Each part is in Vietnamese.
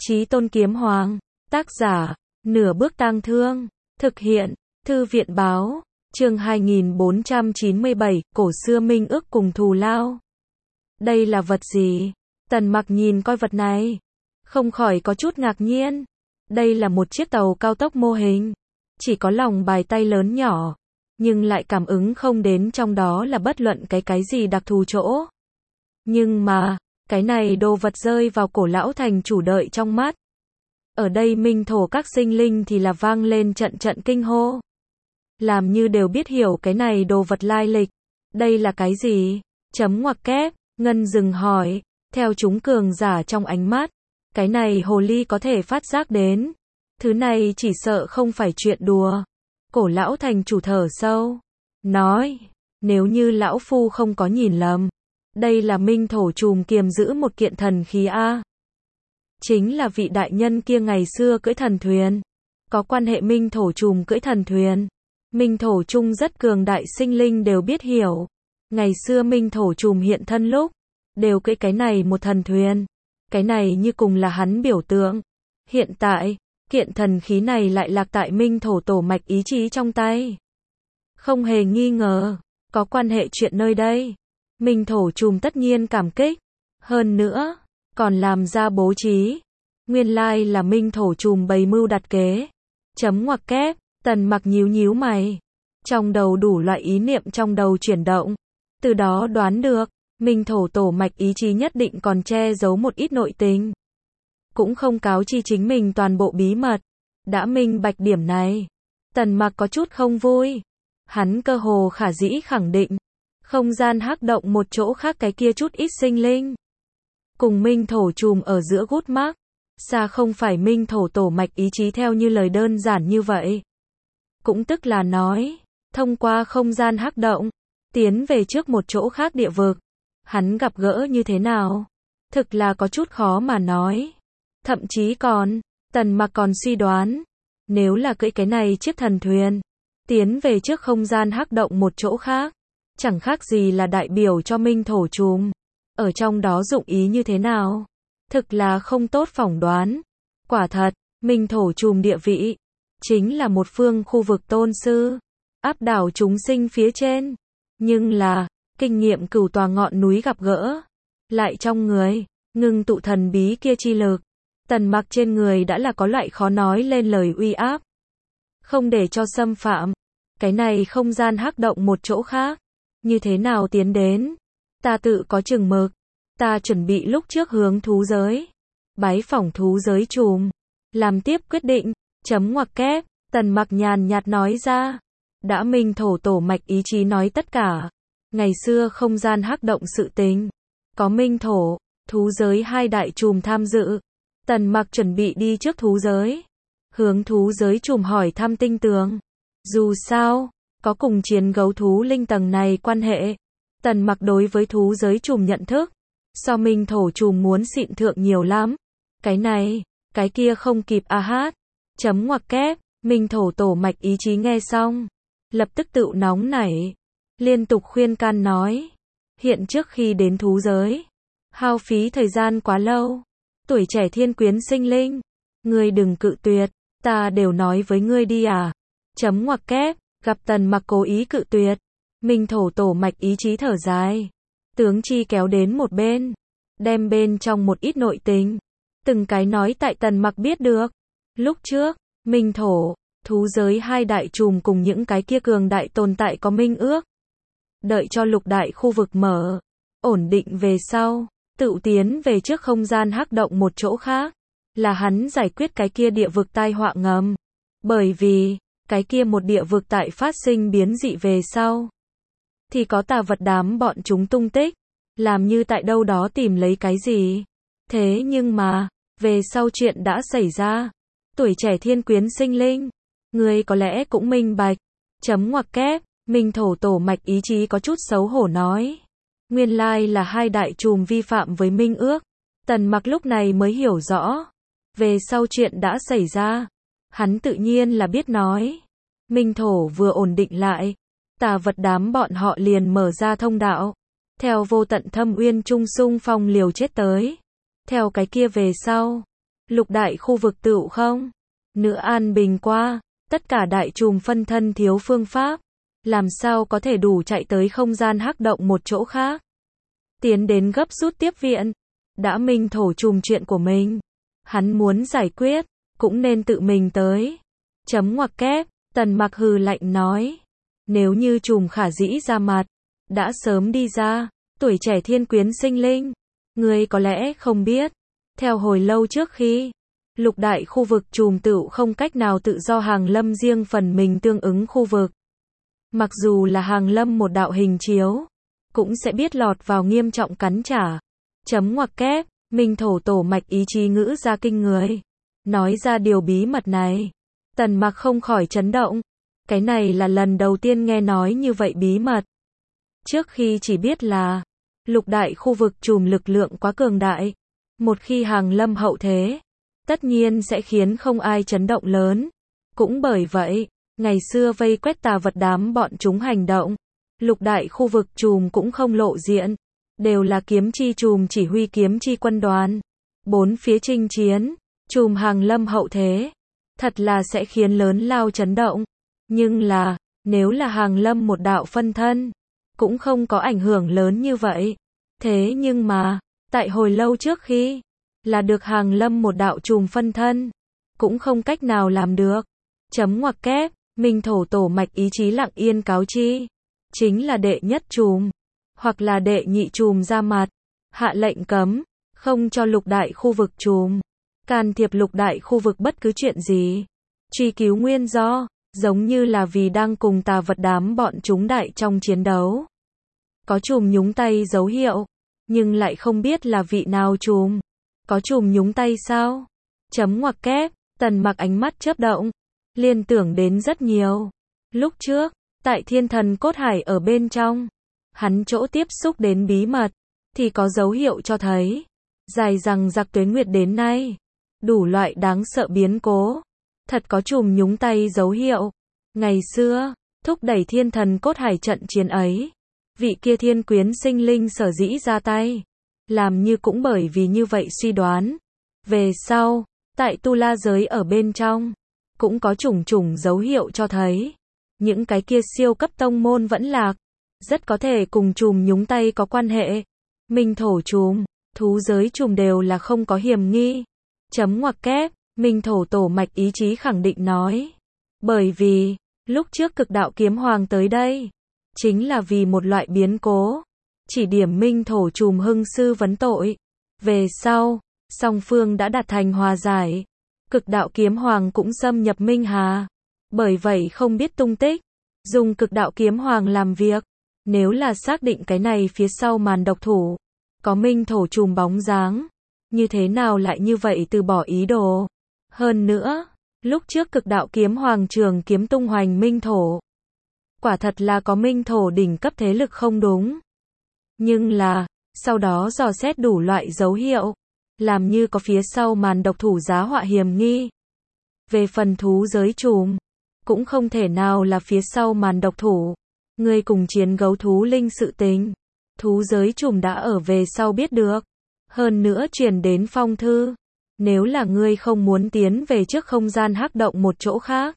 Chí Tôn Kiếm Hoàng. Tác giả, Nửa Bước Tang Thương. Thực hiện, Thư viện báo. Chương 2497, cổ xưa minh ước cùng thù lao. Đây là vật gì? Tần Mặc nhìn coi vật này, không khỏi có chút ngạc nhiên. Đây là một chiếc tàu cao tốc mô hình, chỉ có lòng bàn tay lớn nhỏ, nhưng lại cảm ứng không đến trong đó là bất luận cái gì đặc thù chỗ. Nhưng mà, cái này đồ vật rơi vào cổ lão thành chủ đợi trong mắt. Ở đây minh thổ các sinh linh thì là vang lên trận trận kinh hô. Làm như đều biết hiểu cái này đồ vật lai lịch. Đây là cái gì? Chấm ngoặc kép, Ngân dừng hỏi, theo chúng cường giả trong ánh mắt. Cái này hồ ly có thể phát giác đến. Thứ này chỉ sợ không phải chuyện đùa. Cổ lão thành chủ thở sâu, nói, nếu như lão phu không có nhìn lầm, đây là minh thổ trùm kiềm giữ một kiện thần khí a. Chính là vị đại nhân kia ngày xưa cưỡi thần thuyền. Có quan hệ minh thổ trùm cưỡi thần thuyền. Minh thổ chung rất cường đại sinh linh đều biết hiểu. Ngày xưa minh thổ trùm hiện thân lúc, đều cưỡi cái này một thần thuyền. Cái này như cùng là hắn biểu tượng. Hiện tại, kiện thần khí này lại lạc tại minh thổ tổ mạch ý chí trong tay. Không hề nghi ngờ, có quan hệ chuyện nơi đây. Minh thổ trùm tất nhiên cảm kích. Hơn nữa, còn làm ra bố trí. Nguyên lai là minh thổ trùm bày mưu đặt kế. Chấm ngoặc kép, Tần Mặc nhíu mày. Trong đầu đủ loại ý niệm trong đầu chuyển động. Từ đó đoán được, minh thổ tổ mạch ý chí nhất định còn che giấu một ít nội tình. Cũng không cáo chi chính mình toàn bộ bí mật. Đã minh bạch điểm này, Tần Mặc có chút không vui. Hắn cơ hồ khả dĩ khẳng định, không gian hắc động một chỗ khác cái kia chút ít sinh linh. Cùng minh thổ trùm ở giữa gút mắc, xa không phải minh thổ tổ mạch ý chí theo như lời đơn giản như vậy. Cũng tức là nói, thông qua không gian hắc động, tiến về trước một chỗ khác địa vực. Hắn gặp gỡ như thế nào? Thực là có chút khó mà nói. Thậm chí còn, Tần Mặc còn suy đoán, nếu là cưỡi cái này chiếc thần thuyền, tiến về trước không gian hắc động một chỗ khác, chẳng khác gì là đại biểu cho minh thổ trùm. Ở trong đó dụng ý như thế nào? Thực là không tốt phỏng đoán. Quả thật, minh thổ trùm địa vị, chính là một phương khu vực tôn sư, áp đảo chúng sinh phía trên. Nhưng là, kinh nghiệm cửu tòa ngọn núi gặp gỡ, lại trong người, ngưng tụ thần bí kia chi lực. Tần Mặc trên người đã là có loại khó nói lên lời uy áp. Không để cho xâm phạm. Cái này không gian hắc động một chỗ khác. Như thế nào tiến đến? Ta tự có chừng mực. Ta chuẩn bị lúc trước hướng thú giới. Bái phỏng thú giới trùm. Làm tiếp quyết định. Chấm ngoặc kép. Tần Mặc nhàn nhạt nói ra. Đã minh thổ tổ mạch ý chí nói tất cả. Ngày xưa không gian hắc động sự tình. Có minh thổ, thú giới hai đại trùm tham dự. Tần Mặc chuẩn bị đi trước thú giới. Hướng thú giới trùm hỏi thăm tinh tường. Dù sao, có cùng chiến gấu thú linh tầng này quan hệ. Tần Mặc đối với thú giới trùm nhận thức. So minh thổ trùm muốn xịn thượng nhiều lắm. Cái này, cái kia không kịp a hát. Chấm ngoặc kép, minh thổ tổ mạch ý chí nghe xong. Lập tức tự nóng nảy. Liên tục khuyên can nói. Hiện trước khi đến thú giới, hao phí thời gian quá lâu. Tuổi trẻ thiên quyến sinh linh, ngươi đừng cự tuyệt, ta đều nói với ngươi đi à. Chấm ngoặc kép, gặp Tần Mặc cố ý cự tuyệt. Minh thổ tổ mạch ý chí thở dài. Tướng chi kéo đến một bên, đem bên trong một ít nội tình. Từng cái nói tại Tần Mặc biết được. Lúc trước, minh thổ, thú giới hai đại trùm cùng những cái kia cường đại tồn tại có minh ước. Đợi cho lục đại khu vực mở, ổn định về sau. Tự tiến về trước không gian hắc động một chỗ khác, là hắn giải quyết cái kia địa vực tai họa ngầm. Bởi vì, cái kia một địa vực tại phát sinh biến dị về sau, thì có tà vật đám bọn chúng tung tích, làm như tại đâu đó tìm lấy cái gì. Thế nhưng mà, về sau chuyện đã xảy ra. Tuổi trẻ thiên quyến sinh linh, người có lẽ cũng minh bạch. Chấm ngoặc kép, minh thổ tổ mạch ý chí có chút xấu hổ nói. Nguyên lai là hai đại trùm vi phạm với minh ước. Tần Mặc lúc này mới hiểu rõ. Về sau chuyện đã xảy ra, hắn tự nhiên là biết nói. Minh thổ vừa ổn định lại, tà vật đám bọn họ liền mở ra thông đạo. Theo vô tận thâm uyên trung xung phong liều chết tới. Theo cái kia về sau, Lục đại khu vực tựu không nữa an bình qua, tất cả đại trùm phân thân thiếu phương pháp, làm sao có thể đủ chạy tới không gian hắc động một chỗ khác. Tiến đến gấp rút tiếp viện, đã minh thổ trùm chuyện của mình, hắn muốn giải quyết, cũng nên tự mình tới. Chấm ngoặc kép, Tần Mặc hừ lạnh nói, nếu như trùm khả dĩ ra mặt, đã sớm đi ra, tuổi trẻ thiên quyến sinh linh, ngươi có lẽ không biết, theo hồi lâu trước khi lục đại khu vực trùm tựu không cách nào tự do hàng lâm riêng phần mình tương ứng khu vực. Mặc dù là hàng lâm một đạo hình chiếu, cũng sẽ biết lọt vào nghiêm trọng cắn trả. Chấm ngoặc kép, minh thổ tổ mạch ý chí ngữ ra kinh người. Nói ra điều bí mật này, Tần Mặc không khỏi chấn động. Cái này là lần đầu tiên nghe nói như vậy bí mật. Trước khi chỉ biết là lục đại khu vực trùm lực lượng quá cường đại, một khi hàng lâm hậu thế, tất nhiên sẽ khiến không ai chấn động lớn. Cũng bởi vậy, ngày xưa vây quét tà vật đám bọn chúng hành động, lục đại khu vực trùm cũng không lộ diện, đều là kiếm chi trùm chỉ huy kiếm chi quân đoàn. Bốn phía chinh chiến, trùm hàng lâm hậu thế, thật là sẽ khiến lớn lao chấn động. Nhưng là, nếu là hàng lâm một đạo phân thân, cũng không có ảnh hưởng lớn như vậy. Thế nhưng mà, tại hồi lâu trước khi là được hàng lâm một đạo trùm phân thân, cũng không cách nào làm được. Chấm ngoặc kép, minh thổ tổ mạch ý chí lặng yên cáo chi, chính là đệ nhất trùm, hoặc là đệ nhị trùm ra mặt, hạ lệnh cấm, không cho lục đại khu vực trùm can thiệp lục đại khu vực bất cứ chuyện gì. Truy cứu nguyên do, giống như là vì đang cùng tà vật đám bọn chúng đại trong chiến đấu. Có trùm nhúng tay dấu hiệu, nhưng lại không biết là vị nào trùm. Có trùm nhúng tay sao? Chấm ngoặc kép, Tần Mặc ánh mắt chớp động, liên tưởng đến rất nhiều. Lúc trước, tại thiên thần cốt hải ở bên trong, hắn chỗ tiếp xúc đến bí mật, thì có dấu hiệu cho thấy, dài rằng giặc tuế nguyệt đến nay, đủ loại đáng sợ biến cố, thật có trùm nhúng tay dấu hiệu. Ngày xưa, thúc đẩy thiên thần cốt hải trận chiến ấy, vị kia thiên quyến sinh linh sở dĩ ra tay, làm như cũng bởi vì như vậy suy đoán. Về sau, tại tu la giới ở bên trong, cũng có chủng chủng dấu hiệu cho thấy, những cái kia siêu cấp tông môn vẫn lạc, rất có thể cùng trùm nhúng tay có quan hệ. Minh thổ trùm, thú giới trùm đều là không có hiểm nghi. Chấm ngoặc kép, minh thổ tổ mạch ý chí khẳng định nói. Bởi vì, lúc trước cực đạo kiếm hoàng tới đây, chính là vì một loại biến cố, chỉ điểm minh thổ trùm hưng sư vấn tội. Về sau, song phương đã đạt thành hòa giải, cực đạo kiếm hoàng cũng xâm nhập Minh Hà, bởi vậy không biết tung tích, dùng cực đạo kiếm hoàng làm việc. Nếu là xác định cái này phía sau màn độc thủ, có minh thổ trùm bóng dáng, như thế nào lại như vậy từ bỏ ý đồ. Hơn nữa, lúc trước cực đạo kiếm hoàng trường kiếm tung hoành minh thổ, quả thật là có minh thổ đỉnh cấp thế lực không đúng. Nhưng là, sau đó dò xét đủ loại dấu hiệu, làm như có phía sau màn độc thủ giá họa hiểm nghi. Về phần thú giới trùm, cũng không thể nào là phía sau màn độc thủ. Ngươi cùng chiến gấu thú linh sự tình, thú giới trùm đã ở về sau biết được, hơn nữa truyền đến phong thư. Nếu là ngươi không muốn tiến về trước không gian hắc động một chỗ khác,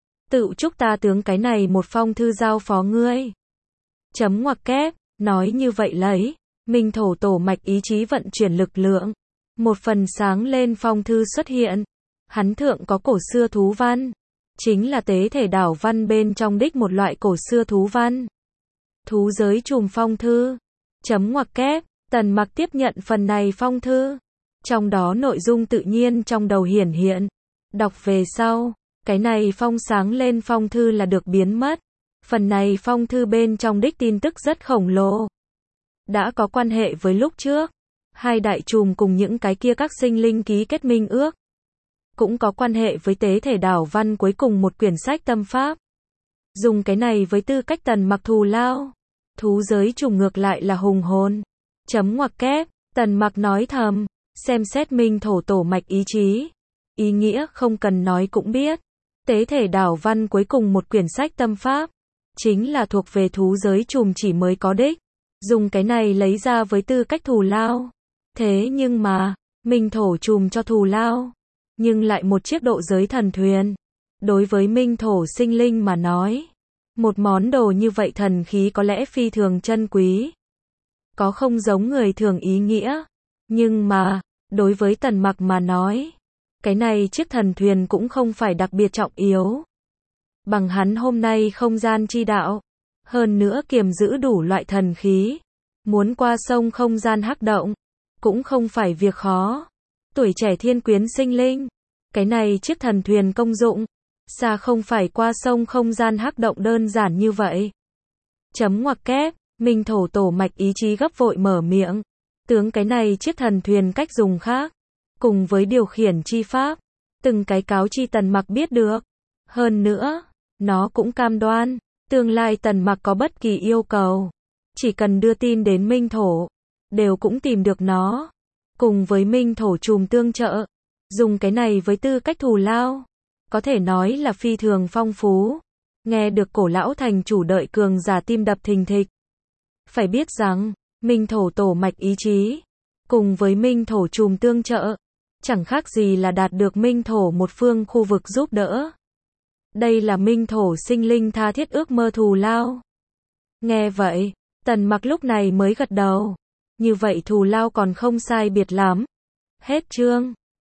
tự chúc ta tướng cái này một phong thư giao phó ngươi. Chấm ngoặc kép, nói như vậy lấy, minh thổ tổ mạch ý chí vận chuyển lực lượng, một phần sáng lên phong thư xuất hiện. Hắn thượng có cổ xưa thú văn, chính là tế thể đảo văn bên trong đích một loại cổ xưa thú văn. Thú giới trùm phong thư. Chấm ngoặc kép, Tần Mặc tiếp nhận phần này phong thư. Trong đó nội dung tự nhiên trong đầu hiển hiện. Đọc về sau, cái này phong sáng lên phong thư là được biến mất. Phần này phong thư bên trong đích tin tức rất khổng lồ. Đã có quan hệ với lúc trước, hai đại trùm cùng những cái kia các sinh linh ký kết minh ước. Cũng có quan hệ với tế thể đảo văn cuối cùng một quyển sách tâm pháp. Dùng cái này với tư cách Tần Mặc thù lao. Thú giới trùm ngược lại là hùng hồn. Chấm ngoặc kép, Tần Mặc nói thầm, xem xét minh thổ tổ mạch ý chí. Ý nghĩa không cần nói cũng biết. Tế thể đảo văn cuối cùng một quyển sách tâm pháp, chính là thuộc về thú giới trùm chỉ mới có đích. Dùng cái này lấy ra với tư cách thù lao. Thế nhưng mà, minh thổ trùm cho thù lao, nhưng lại một chiếc độ giới thần thuyền. Đối với minh thổ sinh linh mà nói, một món đồ như vậy thần khí có lẽ phi thường chân quý. Có không giống người thường ý nghĩa, nhưng mà, đối với Tần Mặc mà nói, cái này chiếc thần thuyền cũng không phải đặc biệt trọng yếu. Bằng hắn hôm nay không gian chi đạo, hơn nữa kiềm giữ đủ loại thần khí, muốn qua sông không gian hắc động, cũng không phải việc khó. Tuổi trẻ thiên quyến sinh linh, cái này chiếc thần thuyền công dụng, xa không phải qua sông không gian hắc động đơn giản như vậy. Chấm ngoặc kép, minh thổ tổ mạch ý chí gấp vội mở miệng. Tướng cái này chiếc thần thuyền cách dùng khác, cùng với điều khiển chi pháp, từng cái cáo chi Tần Mặc biết được. Hơn nữa, nó cũng cam đoan, tương lai Tần Mặc có bất kỳ yêu cầu, chỉ cần đưa tin đến minh thổ, đều cũng tìm được nó. Cùng với minh thổ trùm tương trợ, dùng cái này với tư cách thù lao, có thể nói là phi thường phong phú. Nghe được cổ lão thành chủ đợi cường giả tim đập thình thịch. Phải biết rằng, minh thổ tổ mạch ý chí, cùng với minh thổ trùm tương trợ, chẳng khác gì là đạt được minh thổ một phương khu vực giúp đỡ. Đây là minh thổ sinh linh tha thiết ước mơ thù lao. Nghe vậy, Tần Mặc lúc này mới gật đầu. Như vậy thù lao còn không sai biệt lắm. Hết chương.